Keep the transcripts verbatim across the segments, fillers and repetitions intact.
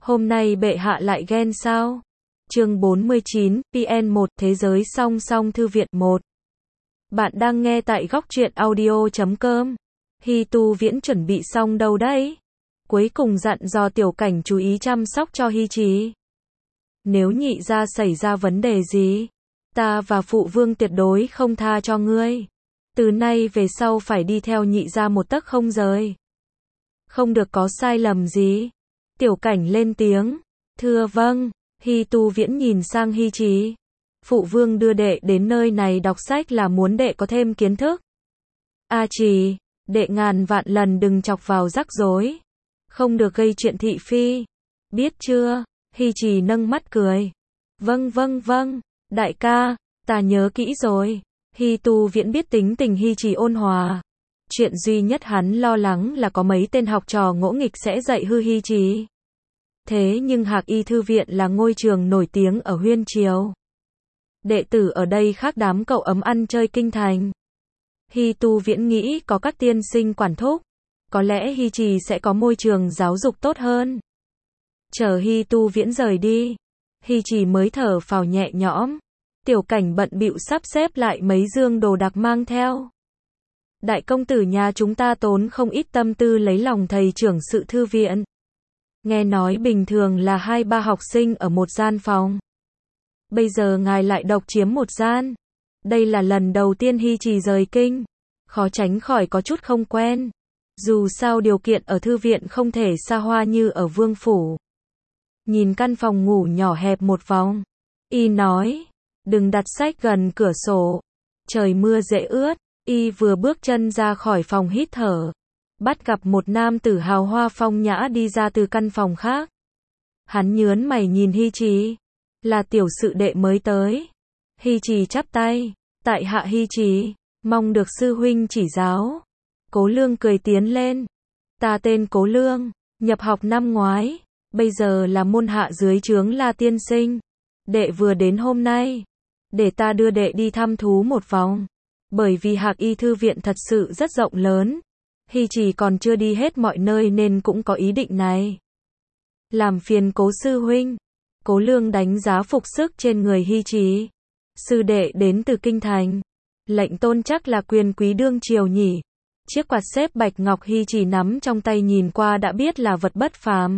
Hôm nay bệ hạ lại ghen sao? Chương bốn mươi chín, pê en một, Thế giới song song thư viện một. Bạn đang nghe tại góc truyện audio chấm com. Hy Tu Viễn chuẩn bị xong đâu đấy? Cuối cùng dặn dò Tiểu Cảnh chú ý chăm sóc cho Hy Trí. Nếu nhị gia xảy ra vấn đề gì, ta và phụ vương tuyệt đối không tha cho ngươi. Từ nay về sau phải đi theo nhị gia một tấc không rời. Không được có sai lầm gì. Tiểu Cảnh lên tiếng. Thưa vâng. Hy Tu Viễn nhìn sang Hy Trí. Phụ vương đưa đệ đến nơi này đọc sách là muốn đệ có thêm kiến thức. A Trì, đệ ngàn vạn lần đừng chọc vào rắc rối. Không được gây chuyện thị phi. Biết chưa? Hy Trì nâng mắt cười. Vâng vâng vâng, đại ca, ta nhớ kỹ rồi. Hy Tu Viễn biết tính tình Hy Trì ôn hòa. Chuyện duy nhất hắn lo lắng là có mấy tên học trò ngỗ nghịch sẽ dạy hư Hy Trí. Thế nhưng Hạc Y Thư Viện là ngôi trường nổi tiếng ở Huyên Triều. Đệ tử ở đây khác đám cậu ấm ăn chơi kinh thành. Hy Tu Viễn nghĩ có các tiên sinh quản thúc, có lẽ Hy Trì sẽ có môi trường giáo dục tốt hơn. Chờ Hy Tu Viễn rời đi, Hy Trì mới thở phào nhẹ nhõm. Tiểu Cảnh bận bịu sắp xếp lại mấy dương đồ đạc mang theo. Đại công tử nhà chúng ta tốn không ít tâm tư lấy lòng thầy trưởng sự thư viện. Nghe nói bình thường là hai ba học sinh ở một gian phòng. Bây giờ ngài lại độc chiếm một gian. Đây là lần đầu tiên Hy Trì rời kinh. Khó tránh khỏi có chút không quen. Dù sao điều kiện ở thư viện không thể xa hoa như ở vương phủ. Nhìn căn phòng ngủ nhỏ hẹp một vòng. Y nói, đừng đặt sách gần cửa sổ. Trời mưa dễ ướt. Y vừa bước chân ra khỏi phòng hít thở. Bắt gặp một nam tử hào hoa phong nhã đi ra từ căn phòng khác. Hắn nhớn mày nhìn Hy Trí. Là tiểu sự đệ mới tới. Hy Trì chắp tay. Tại hạ Hy Trí, mong được sư huynh chỉ giáo. Cố Lương cười tiến lên. Ta tên Cố Lương, nhập học năm ngoái. Bây giờ là môn hạ dưới trướng La tiên sinh. Đệ vừa đến hôm nay. Để ta đưa đệ đi thăm thú một vòng. Bởi vì Hạc Y Thư Viện thật sự rất rộng lớn. Hy Trì còn chưa đi hết mọi nơi nên cũng có ý định này. Làm phiền Cố sư huynh. Cố Lương đánh giá phục sức trên người Hy Trí. Sư đệ đến từ kinh thành. Lệnh tôn chắc là quyền quý đương triều nhỉ. Chiếc quạt xếp bạch ngọc Hy Trì nắm trong tay nhìn qua đã biết là vật bất phàm.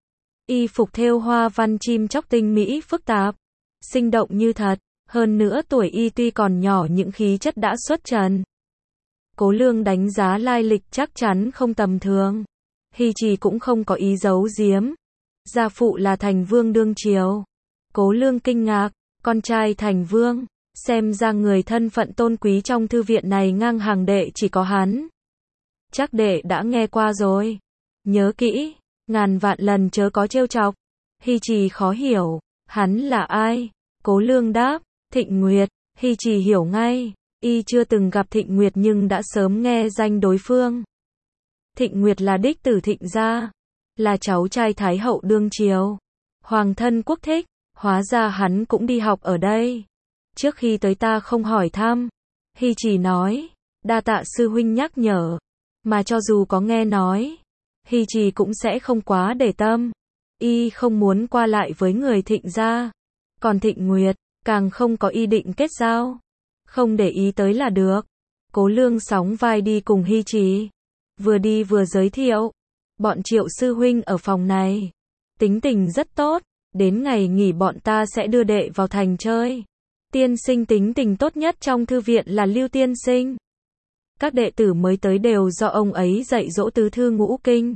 Y phục thêu hoa văn chim chóc tinh mỹ phức tạp. Sinh động như thật. Hơn nữa tuổi y tuy còn nhỏ những khí chất đã xuất trần. Cố Lương đánh giá lai lịch chắc chắn không tầm thường. Hy Trì cũng không có ý giấu giếm. Gia phụ là thành vương đương triều. Cố Lương kinh ngạc, con trai thành vương. Xem ra người thân phận tôn quý trong thư viện này ngang hàng đệ chỉ có hắn. Chắc đệ đã nghe qua rồi. Nhớ kỹ, ngàn vạn lần chớ có trêu chọc. Hy Trì khó hiểu, hắn là ai? Cố Lương đáp, Thịnh Nguyệt. Hy Trì hiểu ngay. Y chưa từng gặp Thịnh Nguyệt nhưng đã sớm nghe danh đối phương. Thịnh Nguyệt là đích tử Thịnh gia, là cháu trai Thái hậu đương triều. Hoàng thân quốc thích, hóa ra hắn cũng đi học ở đây. Trước khi tới ta không hỏi thăm. Hy Trì nói, đa tạ sư huynh nhắc nhở. Mà cho dù có nghe nói, Hy Trì cũng sẽ không quá để tâm. Y không muốn qua lại với người Thịnh gia. Còn Thịnh Nguyệt, càng không có ý định kết giao. Không để ý tới là được. Cố Lương sóng vai đi cùng Hy Trí. Vừa đi vừa giới thiệu. Bọn Triệu sư huynh ở phòng này. Tính tình rất tốt. Đến ngày nghỉ bọn ta sẽ đưa đệ vào thành chơi. Tiên sinh tính tình tốt nhất trong thư viện là Lưu tiên sinh. Các đệ tử mới tới đều do ông ấy dạy dỗ tứ thư ngũ kinh.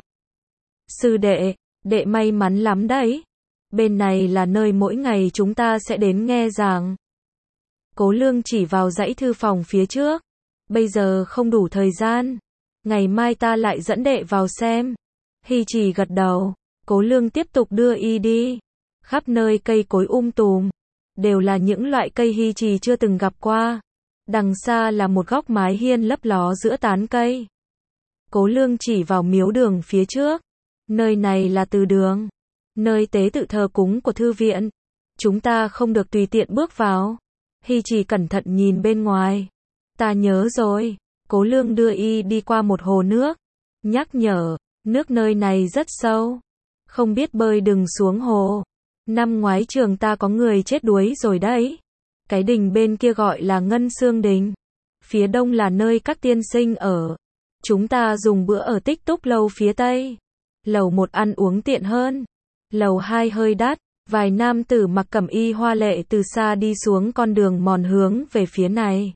Sư đệ, đệ may mắn lắm đấy. Bên này là nơi mỗi ngày chúng ta sẽ đến nghe giảng. Cố Lương chỉ vào dãy thư phòng phía trước. Bây giờ không đủ thời gian. Ngày mai ta lại dẫn đệ vào xem. Hy Trì gật đầu. Cố Lương tiếp tục đưa y đi. Khắp nơi cây cối um tùm. Đều là những loại cây Hy Trì chưa từng gặp qua. Đằng xa là một góc mái hiên lấp ló giữa tán cây. Cố Lương chỉ vào miếu đường phía trước. Nơi này là từ đường. Nơi tế tự thờ cúng của thư viện. Chúng ta không được tùy tiện bước vào. Hy Trì cẩn thận nhìn bên ngoài. Ta nhớ rồi. Cố Lương đưa y đi qua một hồ nước. Nhắc nhở, nước nơi này rất sâu. Không biết bơi đừng xuống hồ. Năm ngoái trường ta có người chết đuối rồi đấy. Cái đình bên kia gọi là Ngân Xương Đình. Phía đông là nơi các tiên sinh ở. Chúng ta dùng bữa ở Tích Túc Lâu phía tây. Lầu một ăn uống tiện hơn. Lầu hai hơi đắt. Vài nam tử mặc cẩm y hoa lệ từ xa đi xuống con đường mòn hướng về phía này.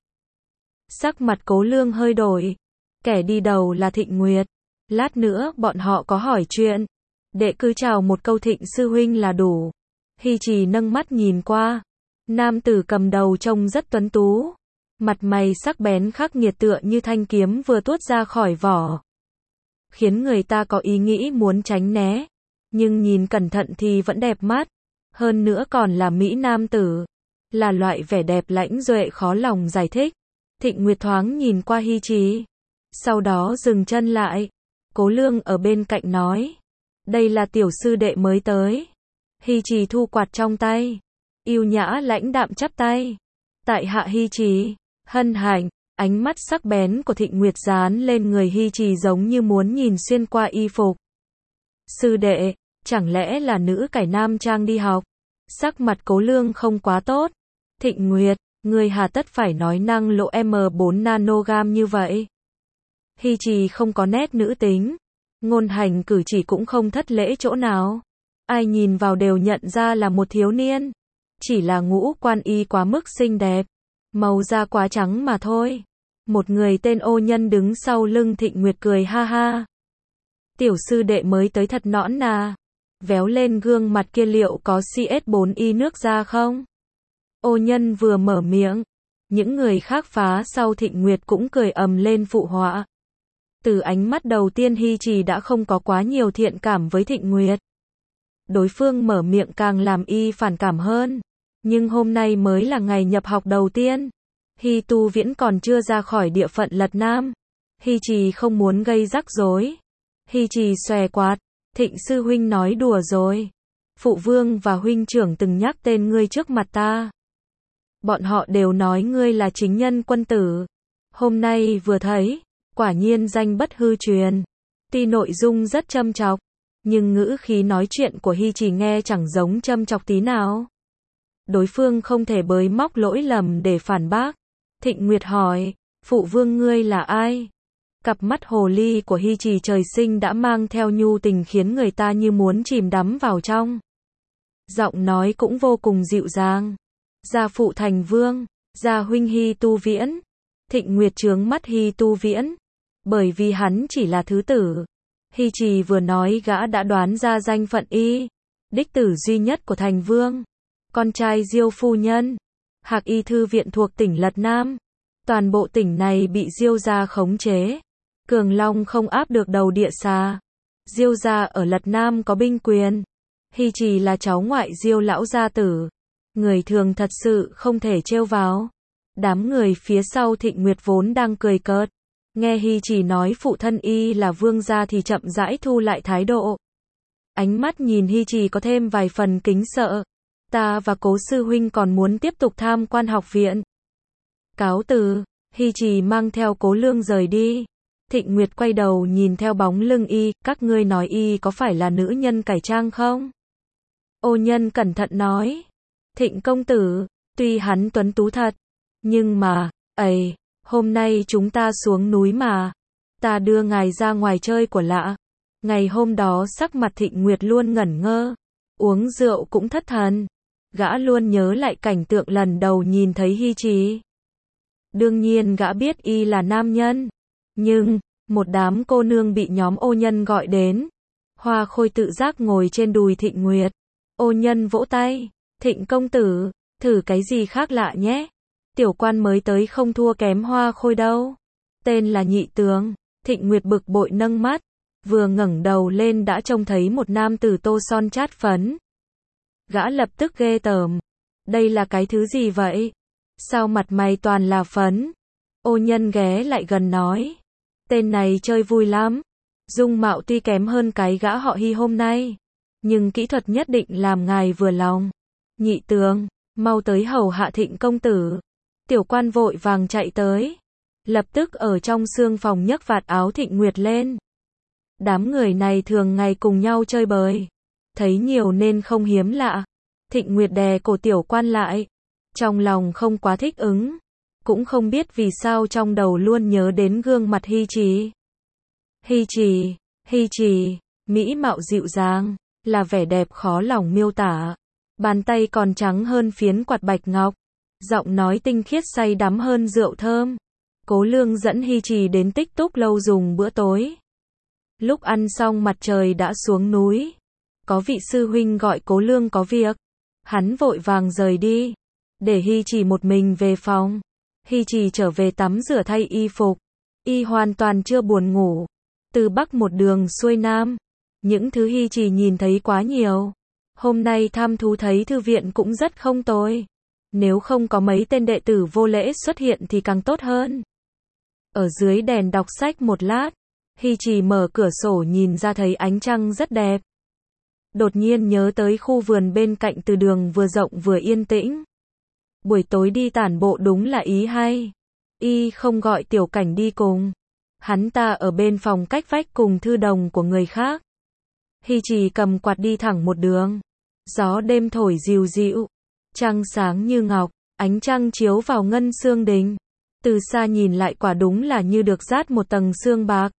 Sắc mặt Cố Lương hơi đổi. Kẻ đi đầu là Thịnh Nguyệt. Lát nữa bọn họ có hỏi chuyện. Đệ cứ chào một câu Thịnh sư huynh là đủ. Hi Trì nâng mắt nhìn qua. Nam tử cầm đầu trông rất tuấn tú. Mặt mày sắc bén khắc nghiệt tựa như thanh kiếm vừa tuốt ra khỏi vỏ. Khiến người ta có ý nghĩ muốn tránh né. Nhưng nhìn cẩn thận thì vẫn đẹp mắt. Hơn nữa còn là Mỹ nam tử. Là loại vẻ đẹp lãnh duệ khó lòng giải thích. Thịnh Nguyệt thoáng nhìn qua Hi Trì. Sau đó dừng chân lại. Cố Lương ở bên cạnh nói. Đây là tiểu sư đệ mới tới. Hi Trì thu quạt trong tay. Yêu nhã lãnh đạm chắp tay. Tại hạ Hi Trì. Hân hạnh. Ánh mắt sắc bén của Thịnh Nguyệt dán lên người Hi Trì giống như muốn nhìn xuyên qua y phục. Sư đệ, chẳng lẽ là nữ cải nam trang đi học? Sắc mặt Cố Lương không quá tốt. Thịnh Nguyệt, người hà tất phải nói năng lộ M bốn nanogam như vậy? Hi Trì không có nét nữ tính. Ngôn hành cử chỉ cũng không thất lễ chỗ nào. Ai nhìn vào đều nhận ra là một thiếu niên. Chỉ là ngũ quan y quá mức xinh đẹp. Màu da quá trắng mà thôi. Một người tên Ô Nhân đứng sau lưng Thịnh Nguyệt cười ha ha. Tiểu sư đệ mới tới thật nõn nà. Véo lên gương mặt kia liệu có C S bốn Y nước ra không? Ô Nhân vừa mở miệng. Những người khác phá sau Thịnh Nguyệt cũng cười ầm lên phụ họa. Từ ánh mắt đầu tiên Hi Trì đã không có quá nhiều thiện cảm với Thịnh Nguyệt. Đối phương mở miệng càng làm y phản cảm hơn. Nhưng hôm nay mới là ngày nhập học đầu tiên. Hi Tu Viễn còn chưa ra khỏi địa phận Lật Nam. Hi Trì không muốn gây rắc rối. Hi Trì xòe quạt. Thịnh sư huynh nói đùa rồi. Phụ vương và huynh trưởng từng nhắc tên ngươi trước mặt ta. Bọn họ đều nói ngươi là chính nhân quân tử. Hôm nay vừa thấy, quả nhiên danh bất hư truyền. Tuy nội dung rất châm chọc, nhưng ngữ khí nói chuyện của Hi Trì nghe chẳng giống châm chọc tí nào. Đối phương không thể bới móc lỗi lầm để phản bác. Thịnh Nguyệt hỏi, phụ vương ngươi là ai? Cặp mắt hồ ly của Hi Trì trời sinh đã mang theo nhu tình khiến người ta như muốn chìm đắm vào trong. Giọng nói cũng vô cùng dịu dàng. Gia phụ thành vương, gia huynh Hi Tu Viễn. Thịnh Nguyệt trướng mắt Hi Tu Viễn, bởi vì hắn chỉ là thứ tử. Hi Trì vừa nói gã đã đoán ra danh phận y, đích tử duy nhất của thành vương, con trai Diêu phu nhân. Hạc Y thư viện thuộc tỉnh Lật Nam. Toàn bộ tỉnh này bị Diêu gia khống chế. Cường Long không áp được đầu địa xà. Diêu gia ở Lật Nam có binh quyền. Hi Trì là cháu ngoại Diêu lão gia tử. Người thường thật sự không thể trêu vào. Đám người phía sau Thịnh Nguyệt vốn đang cười cợt. Nghe Hi Trì nói phụ thân y là vương gia thì chậm rãi thu lại thái độ. Ánh mắt nhìn Hi Trì có thêm vài phần kính sợ. Ta và Cố sư huynh còn muốn tiếp tục tham quan học viện. Cáo từ. Hi Trì mang theo Cố Lương rời đi. Thịnh Nguyệt quay đầu nhìn theo bóng lưng y. Các ngươi nói y có phải là nữ nhân cải trang không? Ô Nhân cẩn thận nói. Thịnh công tử, tuy hắn tuấn tú thật, nhưng mà, ầy, hôm nay chúng ta xuống núi mà. Ta đưa ngài ra ngoài chơi của lạ. Ngày hôm đó sắc mặt Thịnh Nguyệt luôn ngẩn ngơ. Uống rượu cũng thất thần. Gã luôn nhớ lại cảnh tượng lần đầu nhìn thấy Hi Trì. Đương nhiên gã biết y là nam nhân. Nhưng, một đám cô nương bị nhóm Ô Nhân gọi đến. Hoa Khôi tự giác ngồi trên đùi Thịnh Nguyệt. Ô Nhân vỗ tay. Thịnh công tử, thử cái gì khác lạ nhé. Tiểu quan mới tới không thua kém Hoa Khôi đâu. Tên là Nhị Tường. Thịnh Nguyệt bực bội nâng mắt. Vừa ngẩng đầu lên đã trông thấy một nam tử tô son chát phấn. Gã lập tức ghê tởm. Đây là cái thứ gì vậy? Sao mặt mày toàn là phấn? Ô Nhân ghé lại gần nói. Tên này chơi vui lắm. Dung mạo tuy kém hơn cái gã họ Hi hôm nay. Nhưng kỹ thuật nhất định làm ngài vừa lòng. Nhị Tường, mau tới hầu hạ Thịnh công tử. Tiểu quan vội vàng chạy tới. Lập tức ở trong xương phòng nhấc vạt áo Thịnh Nguyệt lên. Đám người này thường ngày cùng nhau chơi bời. thấy nhiều nên không hiếm lạ. Thịnh Nguyệt đè cổ Tiểu Quan lại, trong lòng không quá thích ứng, cũng không biết vì sao trong đầu luôn nhớ đến gương mặt Hi Trì. Hi Trì, Hi Trì, mỹ mạo dịu dàng, là vẻ đẹp khó lòng miêu tả. Bàn tay còn trắng hơn phiến quạt bạch ngọc, giọng nói tinh khiết say đắm hơn rượu thơm. Cố Lương dẫn Hi Trì đến Tích Túc lâu dùng bữa tối. Lúc ăn xong mặt trời đã xuống núi. Có vị sư huynh gọi Cố Lương có việc. Hắn vội vàng rời đi, để Hi Trì một mình về phòng. Hi Trì trở về tắm rửa thay y phục. Y hoàn toàn chưa buồn ngủ. Từ Bắc một đường xuôi Nam. Những thứ Hi Trì nhìn thấy quá nhiều. Hôm nay tham thú thấy thư viện cũng rất không tồi. Nếu không có mấy tên đệ tử vô lễ xuất hiện thì càng tốt hơn. Ở dưới đèn đọc sách một lát, Hi Trì mở cửa sổ nhìn ra thấy ánh trăng rất đẹp. Đột nhiên nhớ tới khu vườn bên cạnh từ đường vừa rộng vừa yên tĩnh. Buổi tối đi tản bộ đúng là ý hay. Y không gọi Tiểu Cảnh đi cùng. Hắn ta ở bên phòng cách vách cùng thư đồng của người khác. Hi Trì cầm quạt đi thẳng một đường. Gió đêm thổi dịu dịu. Trăng sáng như ngọc, ánh trăng chiếu vào ngân xương đình. Từ xa nhìn lại quả đúng là như được dát một tầng xương bạc.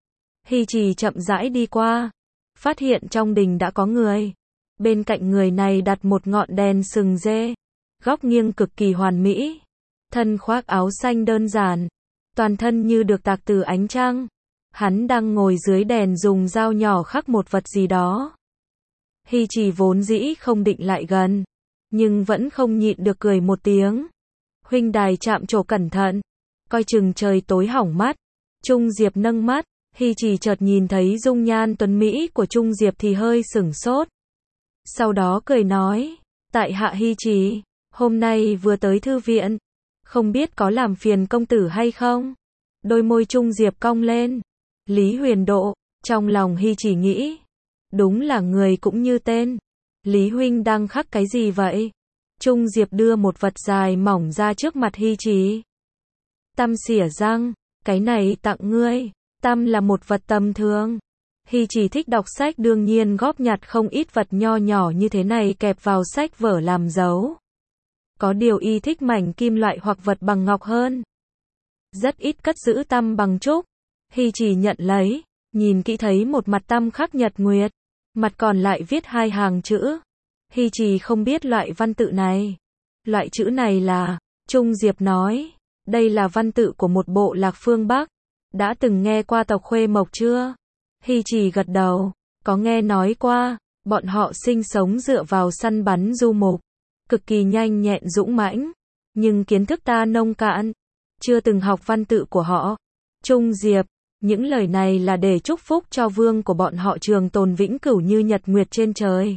Hi Trì chậm rãi đi qua. Phát hiện trong đình đã có người. Bên cạnh người này đặt một ngọn đèn sừng dê. Góc nghiêng cực kỳ hoàn mỹ. Thân khoác áo xanh đơn giản. Toàn thân như được tạc từ ánh trăng. Hắn đang ngồi dưới đèn dùng dao nhỏ khắc một vật gì đó. Hi Trì vốn dĩ không định lại gần, nhưng vẫn không nhịn được cười một tiếng. Huynh đài chạm trổ cẩn thận, coi chừng trời tối hỏng mắt. Trung Diệp nâng mắt, Hi Trì chợt nhìn thấy dung nhan tuấn mỹ của Trung Diệp thì hơi sửng sốt. Sau đó cười nói, tại hạ Hi Trì, hôm nay vừa tới thư viện, không biết có làm phiền công tử hay không? Đôi môi Trung Diệp cong lên. Lý Huyền Độ, trong lòng Hi Trì nghĩ, đúng là người cũng như tên. Lý huynh đang khắc cái gì vậy? Trung Diệp đưa một vật dài mỏng ra trước mặt Hi Trì. Tăm xỉa răng, cái này tặng ngươi. Tăm là một vật tầm thường. Hi Trì thích đọc sách đương nhiên góp nhặt không ít vật nho nhỏ như thế này kẹp vào sách vở làm dấu. Có điều y thích mảnh kim loại hoặc vật bằng ngọc hơn. Rất ít cất giữ tăm bằng trúc. Hi Trì nhận lấy, nhìn kỹ thấy một mặt tăm khắc nhật nguyệt, mặt còn lại viết hai hàng chữ. Hi Trì không biết loại văn tự này. Loại chữ này là, Trung Diệp nói, đây là văn tự của một bộ lạc phương Bắc. Đã từng nghe qua tộc Khuê Mộc chưa? Hi Trì gật đầu, có nghe nói qua, bọn họ sinh sống dựa vào săn bắn du mục, cực kỳ nhanh nhẹn dũng mãnh, nhưng kiến thức ta nông cạn, chưa từng học văn tự của họ. Trung Diệp, những lời này là để chúc phúc cho vương của bọn họ trường tồn vĩnh cửu như nhật nguyệt trên trời.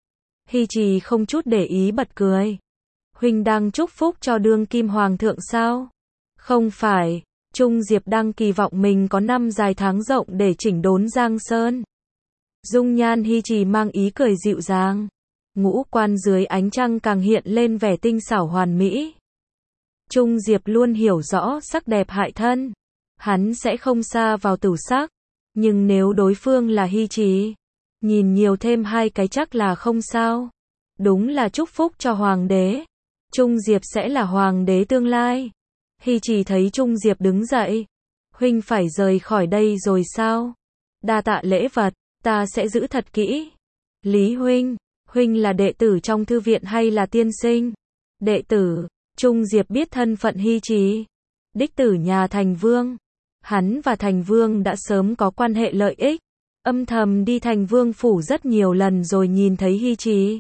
Hi Trì không chút để ý bật cười. Huynh đang chúc phúc cho đương kim hoàng thượng sao? Không phải, Trung Diệp đang kỳ vọng mình có năm dài tháng rộng để chỉnh đốn Giang Sơn. Dung nhan Hi Trì mang ý cười dịu dàng. Ngũ quan dưới ánh trăng càng hiện lên vẻ tinh xảo hoàn mỹ. Trung Diệp luôn hiểu rõ sắc đẹp hại thân. Hắn sẽ không xa vào tử sắc. Nhưng nếu đối phương là Hi Trì, nhìn nhiều thêm hai cái chắc là không sao. Đúng là chúc phúc cho hoàng đế. Trung Diệp sẽ là hoàng đế tương lai. Hi Trì thấy Trung Diệp đứng dậy. Huynh phải rời khỏi đây rồi sao? Đa tạ lễ vật, ta sẽ giữ thật kỹ. Lý huynh, huynh là đệ tử trong thư viện hay là tiên sinh? Đệ tử. Trung Diệp biết thân phận Hi Trì. Đích tử nhà Thành Vương. Hắn và Thành Vương đã sớm có quan hệ lợi ích. Âm thầm đi Thành Vương phủ rất nhiều lần rồi nhìn thấy Hi Trì.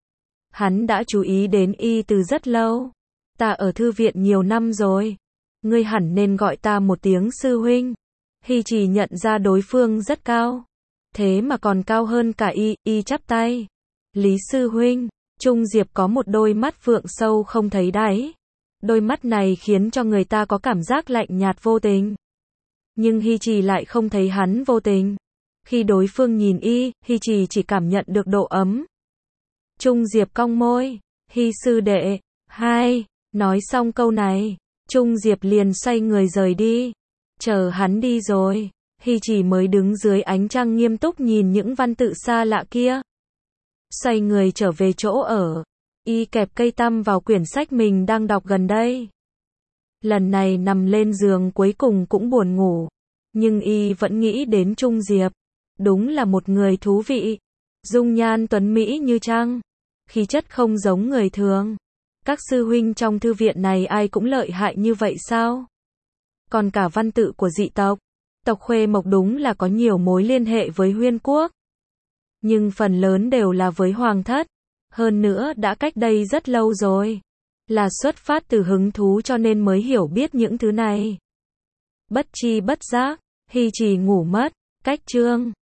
Hắn đã chú ý đến y từ rất lâu. Ta ở thư viện nhiều năm rồi. Ngươi hẳn nên gọi ta một tiếng sư huynh. Hi Trì nhận ra đối phương rất cao. Thế mà còn cao hơn cả y, y chắp tay. Lý sư huynh. Trung Diệp có một đôi mắt phượng sâu không thấy đáy. Đôi mắt này khiến cho người ta có cảm giác lạnh nhạt vô tình. Nhưng Hi Trì lại không thấy hắn vô tình. Khi đối phương nhìn y, Hi Trì chỉ cảm nhận được độ ấm. Trung Diệp cong môi. Hi sư đệ. Hai. Nói xong câu này, Trung Diệp liền xoay người rời đi. Chờ hắn đi rồi, Hi Trì mới đứng dưới ánh trăng nghiêm túc nhìn những văn tự xa lạ kia. xoay người trở về chỗ ở. Y kẹp cây tăm vào quyển sách mình đang đọc gần đây. Lần này nằm lên giường cuối cùng cũng buồn ngủ. Nhưng Y vẫn nghĩ đến Trung Diệp. Đúng là một người thú vị. Dung nhan tuấn mỹ như trăng. Khí chất không giống người thường. Các sư huynh trong thư viện này ai cũng lợi hại như vậy sao? Còn cả văn tự của dị tộc. Tộc Khuê Mộc đúng là có nhiều mối liên hệ với Huyên Quốc. Nhưng phần lớn đều là với Hoàng thất. Hơn nữa đã cách đây rất lâu rồi. Là xuất phát từ hứng thú cho nên mới hiểu biết những thứ này. Bất chi bất giác, Hy Trì ngủ mất. Cách chương